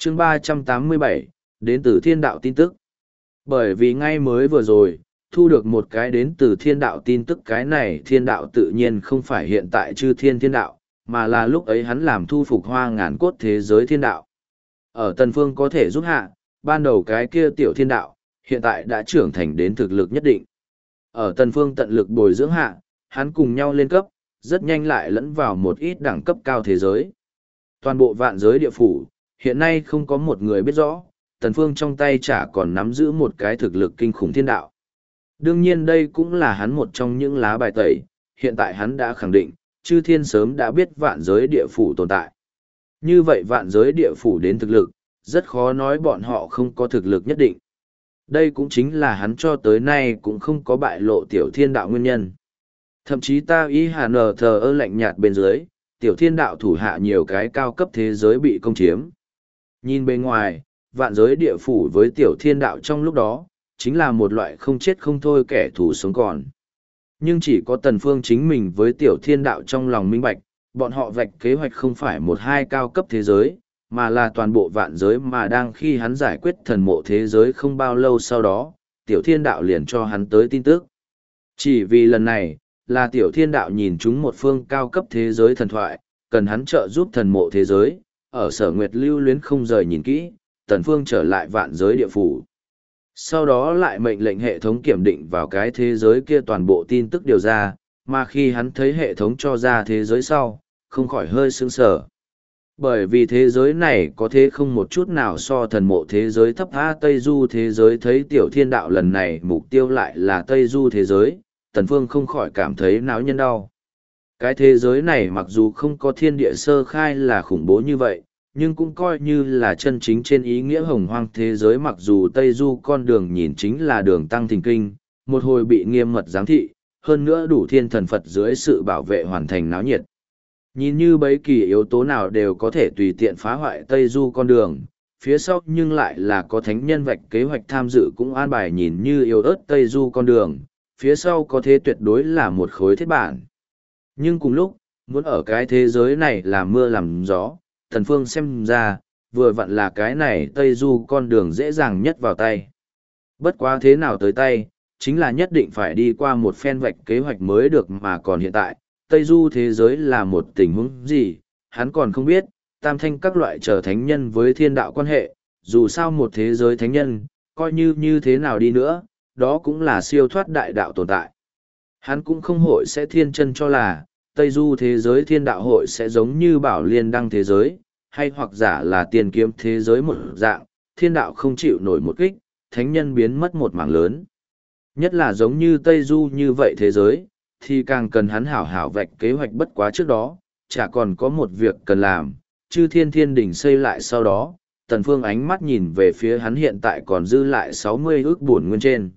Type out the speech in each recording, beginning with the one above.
chương 387, đến từ thiên đạo tin tức. Bởi vì ngay mới vừa rồi, thu được một cái đến từ thiên đạo tin tức, cái này thiên đạo tự nhiên không phải hiện tại chư thiên thiên đạo, mà là lúc ấy hắn làm thu phục hoa ngàn cốt thế giới thiên đạo. Ở Tần Phương có thể giúp hạ, ban đầu cái kia tiểu thiên đạo, hiện tại đã trưởng thành đến thực lực nhất định. Ở Tần Phương tận lực bồi dưỡng hạ, hắn cùng nhau lên cấp, rất nhanh lại lẫn vào một ít đẳng cấp cao thế giới. Toàn bộ vạn giới địa phủ, hiện nay không có một người biết rõ, Tần Phương trong tay chả còn nắm giữ một cái thực lực kinh khủng thiên đạo. Đương nhiên đây cũng là hắn một trong những lá bài tẩy, hiện tại hắn đã khẳng định, chư thiên sớm đã biết vạn giới địa phủ tồn tại. Như vậy vạn giới địa phủ đến thực lực, rất khó nói bọn họ không có thực lực nhất định. Đây cũng chính là hắn cho tới nay cũng không có bại lộ tiểu thiên đạo nguyên nhân. Thậm chí ta ý hà nờ thờ ơ lạnh nhạt bên dưới, tiểu thiên đạo thủ hạ nhiều cái cao cấp thế giới bị công chiếm. Nhìn bên ngoài, vạn giới địa phủ với tiểu thiên đạo trong lúc đó, chính là một loại không chết không thôi kẻ thù sống còn. Nhưng chỉ có Tần Phương chính mình với tiểu thiên đạo trong lòng minh bạch, bọn họ vạch kế hoạch không phải một hai cao cấp thế giới, mà là toàn bộ vạn giới, mà đang khi hắn giải quyết thần mộ thế giới không bao lâu sau đó, tiểu thiên đạo liền cho hắn tới tin tức. Chỉ vì lần này, là tiểu thiên đạo nhìn chúng một phương cao cấp thế giới thần thoại, cần hắn trợ giúp thần mộ thế giới, ở Sở Nguyệt lưu luyến không rời nhìn kỹ, Tần Phương trở lại vạn giới địa phủ. Sau đó lại mệnh lệnh hệ thống kiểm định vào cái thế giới kia toàn bộ tin tức điều ra, mà khi hắn thấy hệ thống cho ra thế giới sau, không khỏi hơi sững sờ. Bởi vì thế giới này có thế không một chút nào so thần mộ thế giới thấp tha Tây Du thế giới, thấy tiểu thiên đạo lần này mục tiêu lại là Tây Du thế giới, Tần Phương không khỏi cảm thấy náo nhân đau. Cái thế giới này mặc dù không có thiên địa sơ khai là khủng bố như vậy, nhưng cũng coi như là chân chính trên ý nghĩa hồng hoang thế giới, mặc dù Tây Du con đường nhìn chính là đường tăng thình kinh, một hồi bị nghiêm mật giám thị, hơn nữa đủ thiên thần Phật dưới sự bảo vệ hoàn thành náo nhiệt. Nhìn như bấy kỳ yếu tố nào đều có thể tùy tiện phá hoại Tây Du con đường, phía sau nhưng lại là có thánh nhân vạch kế hoạch tham dự cũng an bài nhìn như yếu ớt Tây Du con đường, phía sau có thế tuyệt đối là một khối thiết bản. Nhưng cùng lúc, muốn ở cái thế giới này làm mưa làm gió, Tần Phương xem ra, vừa vặn là cái này Tây Du con đường dễ dàng nhất vào tay. Bất quá thế nào tới tay, chính là nhất định phải đi qua một phen vạch kế hoạch mới được, mà còn hiện tại, Tây Du thế giới là một tình huống gì, hắn còn không biết, tam thanh các loại trở thánh nhân với thiên đạo quan hệ, dù sao một thế giới thánh nhân, coi như thế nào đi nữa, đó cũng là siêu thoát đại đạo tồn tại. Hắn cũng không hội sẽ thiên chân cho là, Tây Du thế giới thiên đạo hội sẽ giống như Bảo Liên Đăng thế giới, hay hoặc giả là tiền kiếm thế giới một dạng, thiên đạo không chịu nổi một kích, thánh nhân biến mất một mảng lớn. Nhất là giống như Tây Du như vậy thế giới, thì càng cần hắn hảo hảo vạch kế hoạch, bất quá trước đó, chả còn có một việc cần làm, chư thiên thiên đỉnh xây lại sau đó, Tần Phương ánh mắt nhìn về phía hắn hiện tại còn dư lại 60 ước bổn nguyên trên.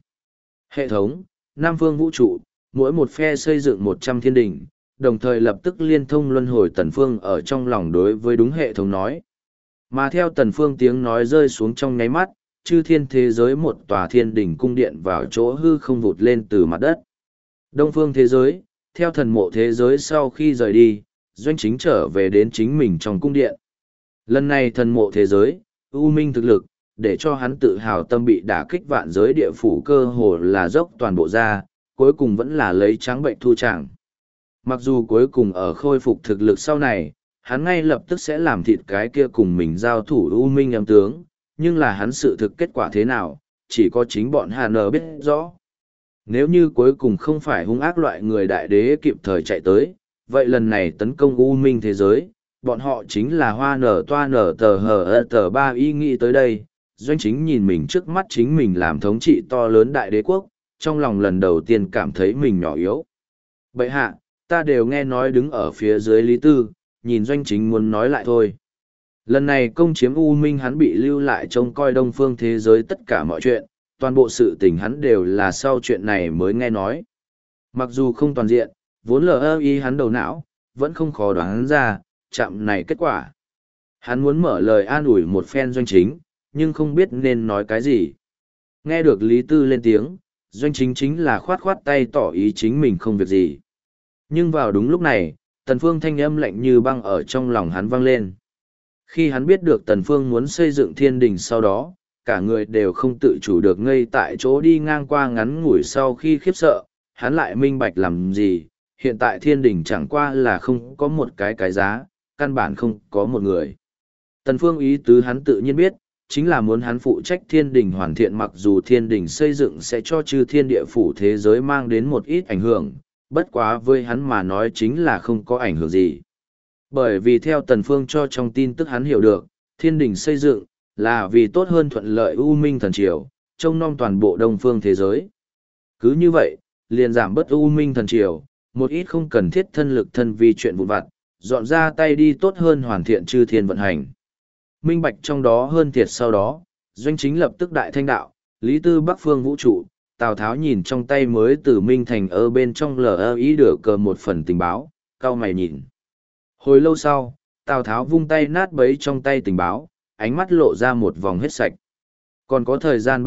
Hệ thống, Nam Phương vũ trụ, mỗi một phe xây dựng 100 thiên đỉnh, đồng thời lập tức liên thông luân hồi. Tần Phương ở trong lòng đối với đúng hệ thống nói. Mà theo Tần Phương tiếng nói rơi xuống trong nháy mắt, chư thiên thế giới một tòa thiên đỉnh cung điện vào chỗ hư không vụt lên từ mặt đất. Đông phương thế giới, theo thần mộ thế giới sau khi rời đi, Doanh Chính trở về đến chính mình trong cung điện. Lần này thần mộ thế giới, U Minh thực lực, để cho hắn tự hào tâm bị đả kích, vạn giới địa phủ cơ hồ là dốc toàn bộ ra, cuối cùng vẫn là lấy trắng bệnh thu tràng. Mặc dù cuối cùng ở khôi phục thực lực sau này, hắn ngay lập tức sẽ làm thịt cái kia cùng mình giao thủ U Minh âm tướng, nhưng là hắn sự thực kết quả thế nào, chỉ có chính bọn Hà Nờ biết rõ. Nếu như cuối cùng không phải hung ác loại người đại đế kịp thời chạy tới, vậy lần này tấn công U Minh thế giới, bọn họ chính là hoa nở toa nở tờ hờ tờ ba. Ý nghĩ tới đây, Doanh Chính nhìn mình trước mắt chính mình làm thống trị to lớn đại đế quốc, trong lòng lần đầu tiên cảm thấy mình nhỏ yếu. Bậy hạ, ta đều nghe nói đứng ở phía dưới Lý Tư, nhìn Doanh Chính muốn nói lại thôi. Lần này công chiếm U Minh, hắn bị lưu lại trông coi đông phương thế giới tất cả mọi chuyện, toàn bộ sự tình hắn đều là sau chuyện này mới nghe nói. Mặc dù không toàn diện, vốn lờ ý hắn đầu não, vẫn không khó đoán ra, chạm này kết quả. Hắn muốn mở lời an ủi một phen Doanh Chính, nhưng không biết nên nói cái gì. Nghe được Lý Tư lên tiếng, Doanh Chính chính là khoát khoát tay tỏ ý chính mình không việc gì. Nhưng vào đúng lúc này, Tần Phương thanh âm lạnh như băng ở trong lòng hắn vang lên. Khi hắn biết được Tần Phương muốn xây dựng thiên đình sau đó, cả người đều không tự chủ được ngây tại chỗ đi ngang qua ngắn ngủi sau khi khiếp sợ, hắn lại minh bạch làm gì, hiện tại thiên đình chẳng qua là không có một cái giá, căn bản không có một người. Tần Phương ý tứ hắn tự nhiên biết, chính là muốn hắn phụ trách thiên đình hoàn thiện, mặc dù thiên đình xây dựng sẽ cho chư thiên địa phủ thế giới mang đến một ít ảnh hưởng, bất quá với hắn mà nói chính là không có ảnh hưởng gì. Bởi vì theo Tần Phương cho trong tin tức hắn hiểu được, thiên đình xây dựng là vì tốt hơn thuận lợi U Minh thần triều, trông nom toàn bộ đông phương thế giới. Cứ như vậy, liền giảm bớt U Minh thần triều, một ít không cần thiết thân lực thân vi chuyện vụn vặt, dọn ra tay đi tốt hơn hoàn thiện chư thiên vận hành. Minh bạch trong đó hơn thiệt sau đó, doanh chính lập tức đại thanh đạo, Lý Tư Bắc phương vũ trụ, Tào Tháo nhìn trong tay mới từ Minh Thành ở bên trong lờ ý đửa cờ một phần tình báo, cao mày nhìn. Hồi lâu sau, Tào Tháo vung tay nát bấy trong tay tình báo, ánh mắt lộ ra một vòng hết sạch. Còn có thời gian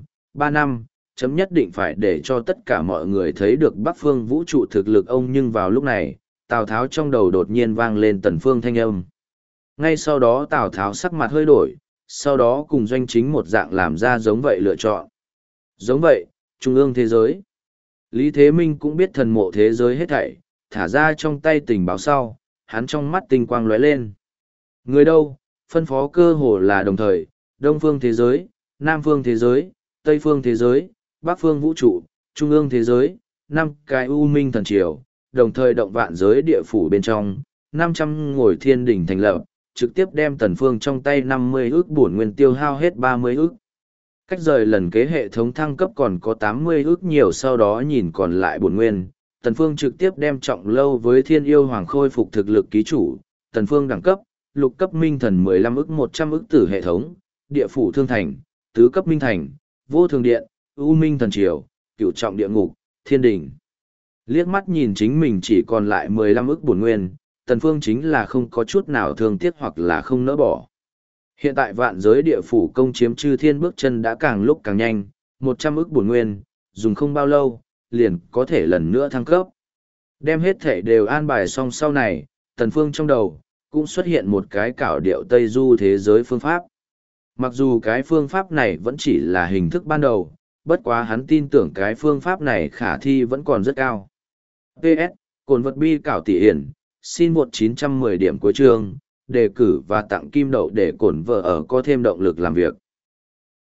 3 năm, chấm nhất định phải để cho tất cả mọi người thấy được Bắc phương vũ trụ thực lực ông, nhưng vào lúc này, Tào Tháo trong đầu đột nhiên vang lên Tần Phương thanh âm. Ngay sau đó Tào Tháo sắc mặt hơi đổi, sau đó cùng doanh chính một dạng làm ra giống vậy lựa chọn. Giống vậy, trung ương thế giới. Lý Thế Minh cũng biết thần mộ thế giới hết thảy, thả ra trong tay tình báo sau, hắn trong mắt tinh quang lóe lên. Người đâu, phân phó cơ hồ là đồng thời, đông phương thế giới, nam phương thế giới, tây phương thế giới, bắc phương vũ trụ, trung ương thế giới, 5 cái U Minh thần triều, đồng thời động vạn giới địa phủ bên trong, 500 ngồi thiên đỉnh thành lập, trực tiếp đem Tần Phương trong tay 50 ức bổn nguyên tiêu hao hết 30 ức. Cách rời lần kế hệ thống thăng cấp còn có 80 ức nhiều, sau đó nhìn còn lại bổn nguyên, Tần Phương trực tiếp đem Trọng Lâu với Thiên Yêu Hoàng khôi phục thực lực ký chủ, Tần Phương đẳng cấp, lục cấp minh thần 15 ức 100 ức tử hệ thống, địa phủ thương thành, tứ cấp minh thành, vô thường điện, U Minh thần triều, cửu trọng địa ngục, thiên đình. Liếc mắt nhìn chính mình chỉ còn lại 15 ức bổn nguyên, Tần Phương chính là không có chút nào thương tiếc hoặc là không nỡ bỏ. Hiện tại vạn giới địa phủ công chiếm chư thiên bước chân đã càng lúc càng nhanh, 100 ức bổn nguyên, dùng không bao lâu, liền có thể lần nữa thăng cấp. Đem hết thể đều an bài xong sau này, Tần Phương trong đầu, cũng xuất hiện một cái cảo điệu Tây Du thế giới phương pháp. Mặc dù cái phương pháp này vẫn chỉ là hình thức ban đầu, bất quá hắn tin tưởng cái phương pháp này khả thi vẫn còn rất cao. PS, cồn vật bi cảo tỷ hiển, xin 1910 điểm cuối chương, đề cử và tặng kim đậu để cổn vợ ở có thêm động lực làm việc.